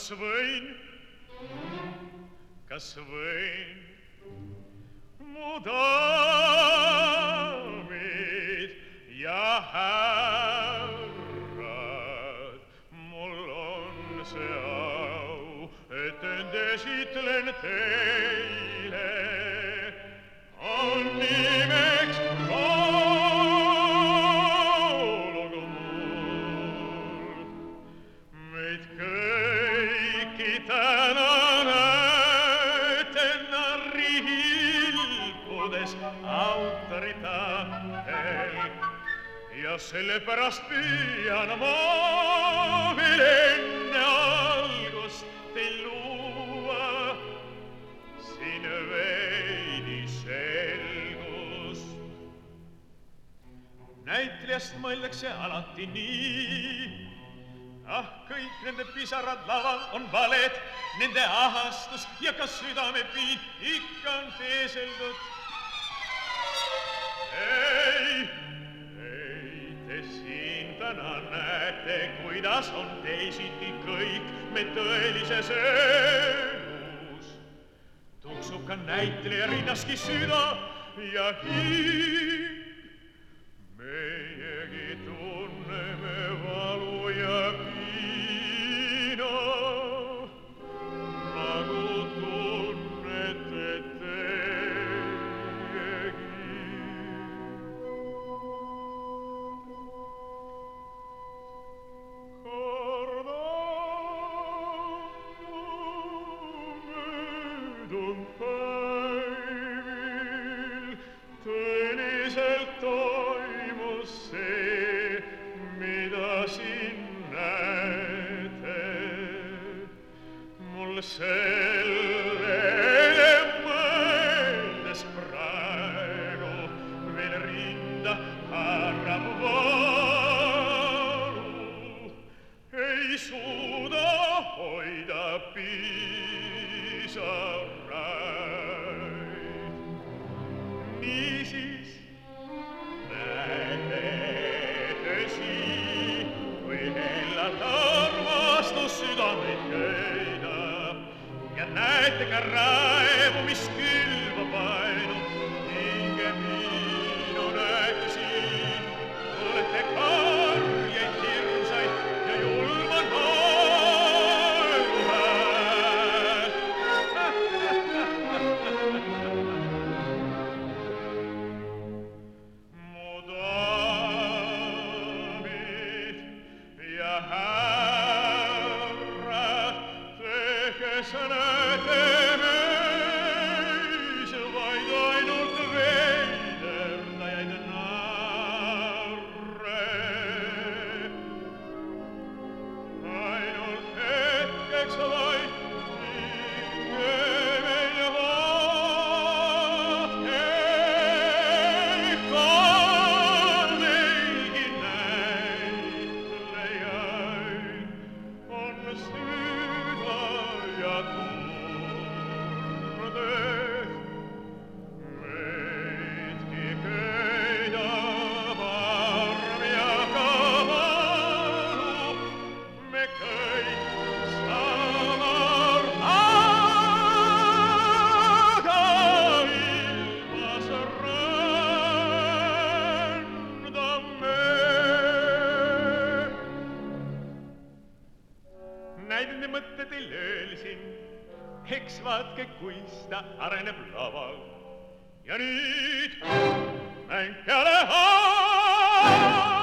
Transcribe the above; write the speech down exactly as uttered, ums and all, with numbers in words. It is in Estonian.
Kas võin, kas võin mu daamid ja härrad, mul on see au, et end esitlen teile, on nimeks Kaologu mul. Meid kõiki täna näete narrihilpudes autoritaadel ja sellepärast püüan ma veel enne algust teil luua siin veidi selgust. Näitlejast mõeldakse alati nii, ah, kõik nende pisarad laval on valed, nende ahastus ja ka südamepiin ikka on teeseldud. Ei, ei, te siin täna näete, kuidas on teisiti kõik me tõelises elus. Tuksub ka näitleja rinnaski süda ja hing. Meiegi tunneme valu ja piina, nagu tunnete teiegi. Möödunud päevil tõeliselt toimus see, mida siin näete. Mul sellele mõeldes praegu veel rinda haarab valu. Ei suuda hoida pisaraid. Niisiis näete tõsi, kui hellalt armastus südameid köidab ja näete ka raevu, mis külvab ainult hinge minu näete siin. Olete karjeid hirmsaid ja julma naeru häält. Mu daamid ja härrad, te, kes näete meis vaid ainult veiderdajaid narre. Ainult hetkeks vaid hinge meil vaatke, ka neilgi näitlejaid on süda ja tunded. Meidki köidab arm ja ka valu, me kõik samar aga ilmas rändame. Näid nende mõtted ei löölisin, eks vaatke, kuis ta areneb laval. Ja nüüd mäng peale haal.